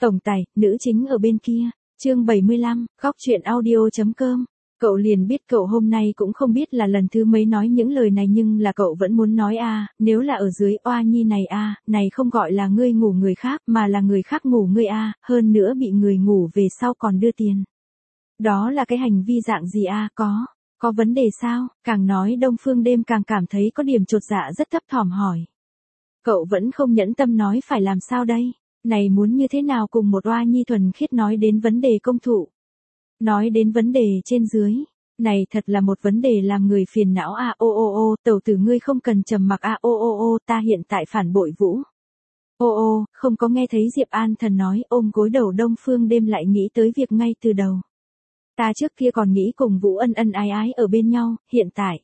Tổng tài, nữ chính ở bên kia. Chương 75, góc truyện audio.com. Cậu liền biết cậu hôm nay cũng không biết là lần thứ mấy nói những lời này nhưng là cậu vẫn muốn nói nếu là ở dưới oa nhi này này không gọi là ngươi ngủ người khác mà là người khác ngủ ngươi hơn nữa bị người ngủ về sau còn đưa tiền. Đó là cái hành vi dạng gì có vấn đề sao? Càng nói Đông Phương Đêm càng cảm thấy có điểm chột dạ rất thấp thỏm hỏi. Cậu vẫn không nhẫn tâm nói phải làm sao đây? Này muốn như thế nào cùng một oa nhi thuần khiết nói đến vấn đề công thụ? Nói đến vấn đề trên dưới, này thật là một vấn đề làm người phiền não tẩu tử ngươi không cần trầm mặc ta hiện tại phản bội Vũ. Không có nghe thấy Diệp An Thần nói ôm gối đầu Đông Phương Đêm lại nghĩ tới việc ngay từ đầu. Ta trước kia còn nghĩ cùng Vũ ân ân ái ái ở bên nhau, hiện tại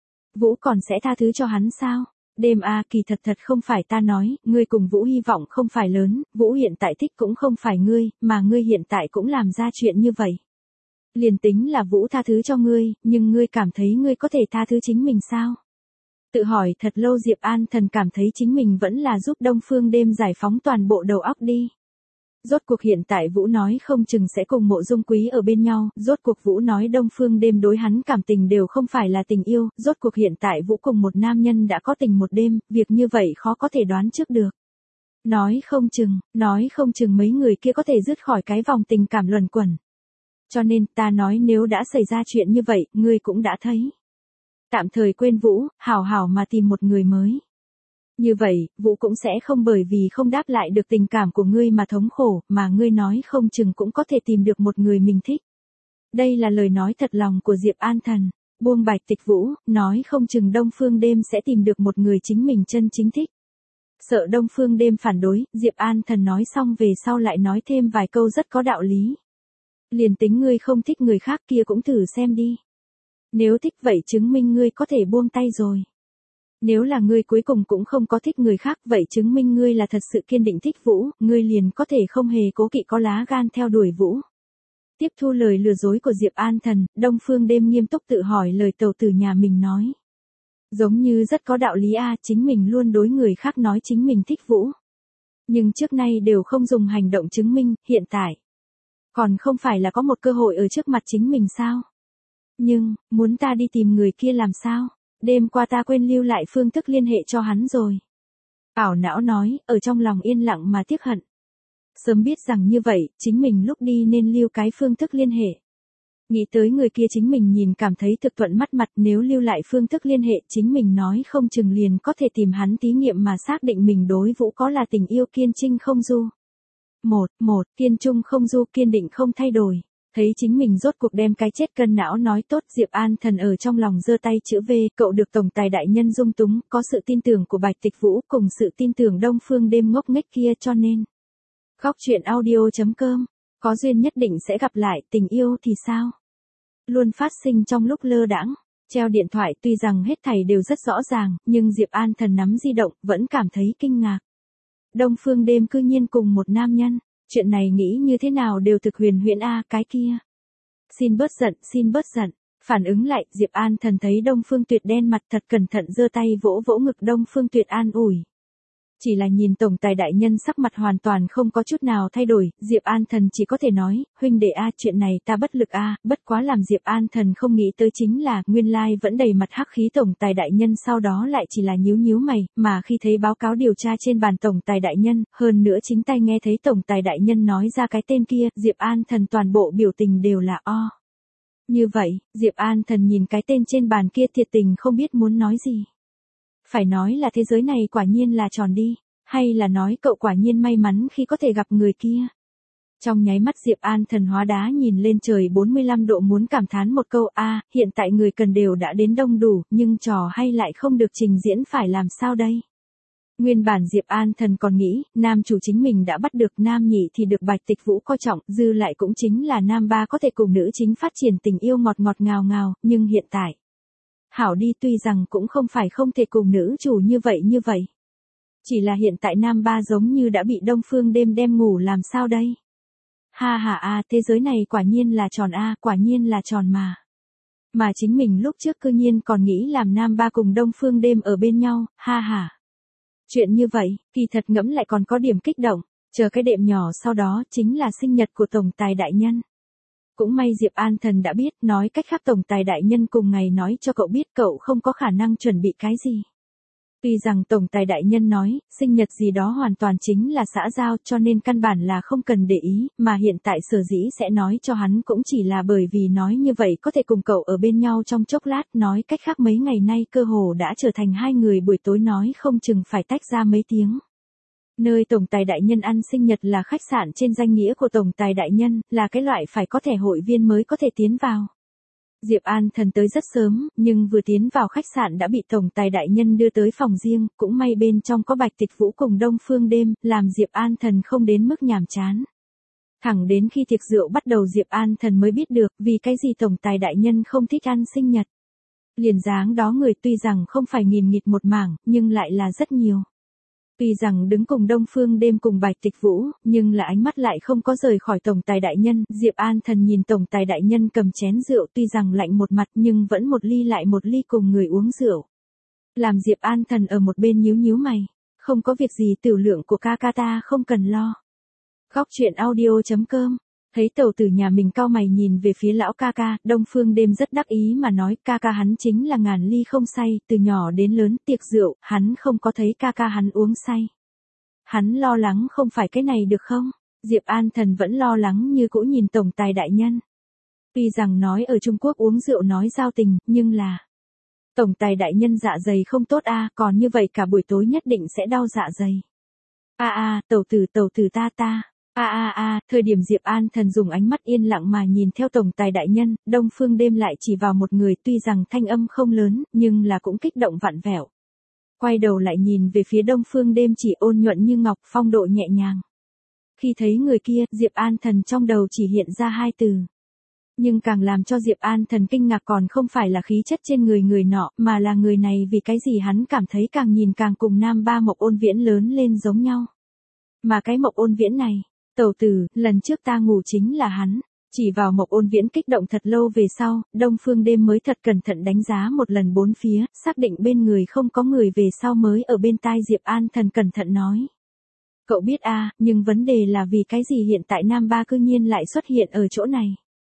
Vũ còn sẽ tha thứ cho hắn sao? Đêm kỳ thật không phải ta nói, ngươi cùng Vũ hy vọng không phải lớn, Vũ hiện tại thích cũng không phải ngươi, mà ngươi hiện tại cũng làm ra chuyện như vậy. Liền tính là Vũ tha thứ cho ngươi, nhưng ngươi cảm thấy ngươi có thể tha thứ chính mình sao? Tự hỏi thật lâu Diệp An Thần cảm thấy chính mình vẫn là giúp Đông Phương Đêm giải phóng toàn bộ đầu óc đi. Rốt cuộc hiện tại Vũ nói không chừng sẽ cùng Mộ Dung Quý ở bên nhau, rốt cuộc Vũ nói Đông Phương Đêm đối hắn cảm tình đều không phải là tình yêu, rốt cuộc hiện tại Vũ cùng một nam nhân đã có tình một đêm, việc như vậy khó có thể đoán trước được. Nói không chừng mấy người kia có thể dứt khỏi cái vòng tình cảm luẩn quẩn. Cho nên ta nói nếu đã xảy ra chuyện như vậy, ngươi cũng đã thấy. Tạm thời quên Vũ, hảo mà tìm một người mới. Như vậy, Vũ cũng sẽ không bởi vì không đáp lại được tình cảm của ngươi mà thống khổ, mà ngươi nói không chừng cũng có thể tìm được một người mình thích. Đây là lời nói thật lòng của Diệp An Thần, buông Bạch Tịch Vũ, nói không chừng Đông Phương Đêm sẽ tìm được một người chính mình chân chính thích. Sợ Đông Phương Đêm phản đối, Diệp An Thần nói xong về sau lại nói thêm vài câu rất có đạo lý. Liền tính ngươi không thích người khác kia cũng thử xem đi. Nếu thích vậy chứng minh ngươi có thể buông tay rồi. Nếu là ngươi cuối cùng cũng không có thích người khác vậy chứng minh ngươi là thật sự kiên định thích Vũ, ngươi liền có thể không hề cố kỵ có lá gan theo đuổi Vũ. Tiếp thu lời lừa dối của Diệp An Thần, Đông Phương Đêm nghiêm túc tự hỏi lời tẩu tử nhà mình nói. Giống như rất có đạo lý chính mình luôn đối người khác nói chính mình thích Vũ. Nhưng trước nay đều không dùng hành động chứng minh, hiện tại. Còn không phải là có một cơ hội ở trước mặt chính mình sao? Nhưng, muốn ta đi tìm người kia làm sao? Đêm qua ta quên lưu lại phương thức liên hệ cho hắn rồi. Ảo não nói, ở trong lòng yên lặng mà tiếc hận. Sớm biết rằng như vậy, chính mình lúc đi nên lưu cái phương thức liên hệ. Nghĩ tới người kia chính mình nhìn cảm thấy thực thuận mắt mặt nếu lưu lại phương thức liên hệ chính mình nói không chừng liền có thể tìm hắn thí nghiệm mà xác định mình đối Vũ có là tình yêu kiên trinh không du. Kiên trung không du kiên định không thay đổi. Thấy chính mình rốt cuộc đem cái chết cân não nói tốt Diệp An Thần ở trong lòng giơ tay chữ V cậu được tổng tài đại nhân dung túng có sự tin tưởng của Bạch Tịch Vũ cùng sự tin tưởng Đông Phương Đêm ngốc nghếch kia cho nên. Góc truyện audio.com có duyên nhất định sẽ gặp lại tình yêu thì sao? Luôn phát sinh trong lúc lơ đãng. Treo điện thoại tuy rằng hết thảy đều rất rõ ràng nhưng Diệp An Thần nắm di động vẫn cảm thấy kinh ngạc. Đông Phương Đêm cư nhiên cùng một nam nhân. Chuyện này nghĩ như thế nào đều thực huyền huyễn cái kia. Xin bớt giận. Phản ứng lại, Diệp An Thần thấy Đông Phương Tuyệt đen mặt thật cẩn thận giơ tay vỗ vỗ ngực Đông Phương Tuyệt an ủi. Chỉ là nhìn tổng tài đại nhân sắc mặt hoàn toàn không có chút nào thay đổi, Diệp An Thần chỉ có thể nói, huynh đệ chuyện này ta bất lực bất quá làm Diệp An Thần không nghĩ tới chính là, nguyên lai vẫn đầy mặt hắc khí tổng tài đại nhân sau đó lại chỉ là nhíu mày, mà khi thấy báo cáo điều tra trên bàn tổng tài đại nhân, hơn nữa chính tay nghe thấy tổng tài đại nhân nói ra cái tên kia, Diệp An Thần toàn bộ biểu tình đều là Như vậy, Diệp An Thần nhìn cái tên trên bàn kia thiệt tình không biết muốn nói gì. Phải nói là thế giới này quả nhiên là tròn đi, hay là nói cậu quả nhiên may mắn khi có thể gặp người kia. Trong nháy mắt Diệp An Thần hóa đá nhìn lên trời 45 độ muốn cảm thán một câu hiện tại người cần đều đã đến đông đủ, nhưng trò hay lại không được trình diễn phải làm sao đây. Nguyên bản Diệp An Thần còn nghĩ, nam chủ chính mình đã bắt được nam nhị thì được Bạch Tịch Vũ coi trọng, dư lại cũng chính là nam ba có thể cùng nữ chính phát triển tình yêu ngọt ngào ngào, nhưng hiện tại. Hảo đi tuy rằng cũng không phải không thể cùng nữ chủ như vậy. Chỉ là hiện tại nam ba giống như đã bị Đông Phương Đêm đem ngủ làm sao đây? Thế giới này quả nhiên là tròn quả nhiên là tròn mà. Mà chính mình lúc trước cư nhiên còn nghĩ làm nam ba cùng Đông Phương Đêm ở bên nhau, Chuyện như vậy, kỳ thật ngẫm lại còn có điểm kích động. Chờ cái đệm nhỏ sau đó chính là sinh nhật của tổng tài đại nhân. Cũng may Diệp An Thần đã biết, nói cách khác tổng tài đại nhân cùng ngày nói cho cậu biết cậu không có khả năng chuẩn bị cái gì. Tuy rằng tổng tài đại nhân nói, sinh nhật gì đó hoàn toàn chính là xã giao cho nên căn bản là không cần để ý, mà hiện tại sở dĩ sẽ nói cho hắn cũng chỉ là bởi vì nói như vậy có thể cùng cậu ở bên nhau trong chốc lát, nói cách khác mấy ngày nay cơ hồ đã trở thành hai người buổi tối nói không chừng phải tách ra mấy tiếng. Nơi tổng tài đại nhân ăn sinh nhật là khách sạn trên danh nghĩa của tổng tài đại nhân, là cái loại phải có thẻ hội viên mới có thể tiến vào. Diệp An Thần tới rất sớm, nhưng vừa tiến vào khách sạn đã bị tổng tài đại nhân đưa tới phòng riêng, cũng may bên trong có Bạch Tịch Vũ cùng Đông Phương Đêm, làm Diệp An Thần không đến mức nhàm chán. Thẳng đến khi tiệc rượu bắt đầu Diệp An Thần mới biết được vì cái gì tổng tài đại nhân không thích ăn sinh nhật. Liền dáng đó người tuy rằng không phải nghìn nghịt một mảng, nhưng lại là rất nhiều. Tuy rằng đứng cùng Đông Phương Đêm cùng Bạch Tịch Vũ, nhưng là ánh mắt lại không có rời khỏi tổng tài đại nhân. Diệp An Thần nhìn tổng tài đại nhân cầm chén rượu tuy rằng lạnh một mặt nhưng vẫn một ly lại một ly cùng người uống rượu. Làm Diệp An Thần ở một bên nhíu nhíu mày, không có việc gì tiểu lượng của ca ca ta không cần lo. Góc truyện audio.com. Thấy tẩu tử nhà mình cau mày nhìn về phía lão ca ca, Đông Phương Đêm rất đắc ý mà nói ca ca hắn chính là ngàn ly không say, từ nhỏ đến lớn tiệc rượu, hắn không có thấy ca ca hắn uống say. Hắn lo lắng không phải cái này được không? Diệp An Thần vẫn lo lắng như cũ nhìn tổng tài đại nhân. Tuy rằng nói ở Trung Quốc uống rượu nói giao tình, nhưng là tổng tài đại nhân dạ dày không tốt còn như vậy cả buổi tối nhất định sẽ đau dạ dày. Tẩu tử ta. Thời điểm Diệp An Thần dùng ánh mắt yên lặng mà nhìn theo tổng tài đại nhân, Đông Phương Đêm lại chỉ vào một người tuy rằng thanh âm không lớn, nhưng là cũng kích động vặn vẹo. Quay đầu lại nhìn về phía Đông Phương Đêm chỉ ôn nhuận như ngọc, phong độ nhẹ nhàng. Khi thấy người kia, Diệp An Thần trong đầu chỉ hiện ra hai từ. Nhưng càng làm cho Diệp An Thần kinh ngạc còn không phải là khí chất trên người nọ, mà là người này vì cái gì hắn cảm thấy càng nhìn càng cùng Nam Ba Mộc Ôn Viễn lớn lên giống nhau. Mà cái Mộc Ôn Viễn này, tẩu tử, lần trước ta ngủ chính là hắn. Chỉ vào Mộc Ôn Viễn kích động thật lâu về sau, Đông Phương Đêm mới thật cẩn thận đánh giá một lần bốn phía, xác định bên người không có người về sau mới ở bên tai Diệp An Thần cẩn thận nói. Cậu biết nhưng vấn đề là vì cái gì hiện tại Nam Ba cư nhiên lại xuất hiện ở chỗ này.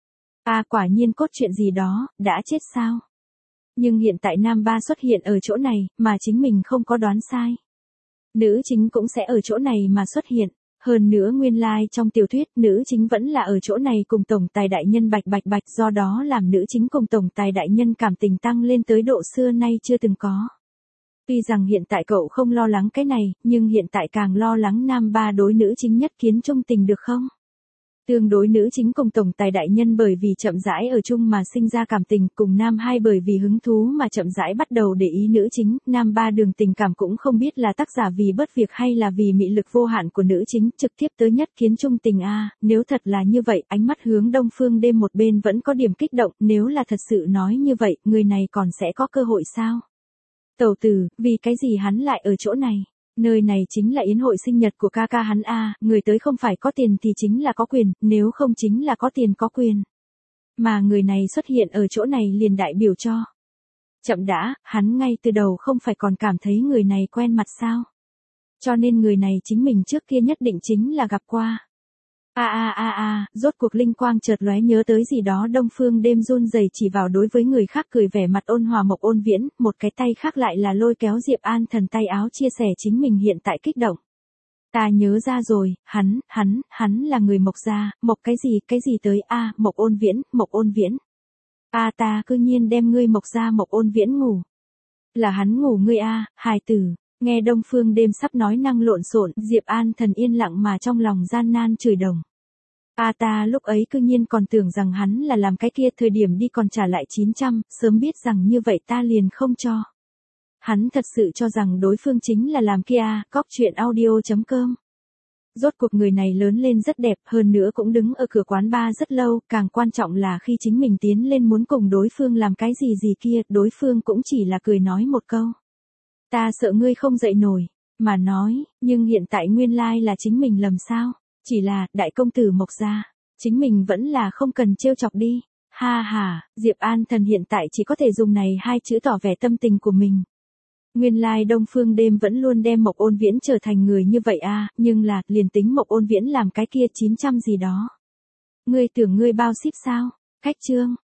Quả nhiên cốt chuyện gì đó, đã chết sao? Nhưng hiện tại Nam Ba xuất hiện ở chỗ này, mà chính mình không có đoán sai. Nữ chính cũng sẽ ở chỗ này mà xuất hiện. Hơn nữa nguyên lai trong tiểu thuyết nữ chính vẫn là ở chỗ này cùng tổng tài đại nhân Bạch, do đó làm nữ chính cùng tổng tài đại nhân cảm tình tăng lên tới độ xưa nay chưa từng có. Tuy rằng hiện tại cậu không lo lắng cái này, nhưng hiện tại càng lo lắng Nam Ba đối nữ chính nhất kiến trung tình được không? Tương đối nữ chính cùng tổng tài đại nhân bởi vì chậm rãi ở chung mà sinh ra cảm tình, cùng Nam Hai bởi vì hứng thú mà chậm rãi bắt đầu để ý nữ chính, Nam Ba đường tình cảm cũng không biết là tác giả vì bớt việc hay là vì mị lực vô hạn của nữ chính, trực tiếp tới nhất kiến trung tình nếu thật là như vậy, ánh mắt hướng Đông Phương Đêm một bên vẫn có điểm kích động, nếu là thật sự nói như vậy, người này còn sẽ có cơ hội sao? Tẩu tử, vì cái gì hắn lại ở chỗ này? Nơi này chính là yến hội sinh nhật của ca ca hắn người tới không phải có tiền thì chính là có quyền, nếu không chính là có tiền có quyền. Mà người này xuất hiện ở chỗ này liền đại biểu cho. Chậm đã, hắn ngay từ đầu không phải còn cảm thấy người này quen mặt sao? Cho nên người này chính mình trước kia nhất định chính là gặp qua. Rốt cuộc linh quang chợt lóe nhớ tới gì đó Đông Phương Đêm run rẩy chỉ vào đối với người khác cười vẻ mặt ôn hòa Mộc Ôn Viễn, một cái tay khác lại là lôi kéo Diệp An Thần tay áo chia sẻ chính mình hiện tại kích động. Ta nhớ ra rồi, hắn là người Mộc gia, Mộc cái gì tới Mộc Ôn Viễn. Ta cư nhiên đem ngươi Mộc gia Mộc Ôn Viễn ngủ. Là hắn ngủ ngươi hài tử. Nghe Đông Phương Đêm sắp nói năng lộn xộn, Diệp An Thần yên lặng mà trong lòng gian nan chửi đồng. Ta lúc ấy cư nhiên còn tưởng rằng hắn là làm cái kia thời điểm đi còn trả lại 900, sớm biết rằng như vậy ta liền không cho. Hắn thật sự cho rằng đối phương chính là làm kia Góc truyện audio.com. Rốt cuộc người này lớn lên rất đẹp, hơn nữa cũng đứng ở cửa quán bar rất lâu, càng quan trọng là khi chính mình tiến lên muốn cùng đối phương làm cái gì kia, đối phương cũng chỉ là cười nói một câu. Ta sợ ngươi không dậy nổi, mà nói, nhưng hiện tại nguyên lai là chính mình lầm sao, chỉ là, đại công tử Mộc gia, chính mình vẫn là không cần trêu chọc đi, Diệp An Thần hiện tại chỉ có thể dùng này hai chữ tỏ vẻ tâm tình của mình. Nguyên lai Đông Phương Đêm vẫn luôn đem Mộc Ôn Viễn trở thành người như vậy à, nhưng là, liền tính Mộc Ôn Viễn làm cái kia 900 gì đó. Ngươi tưởng ngươi bao ship sao? Khách chương.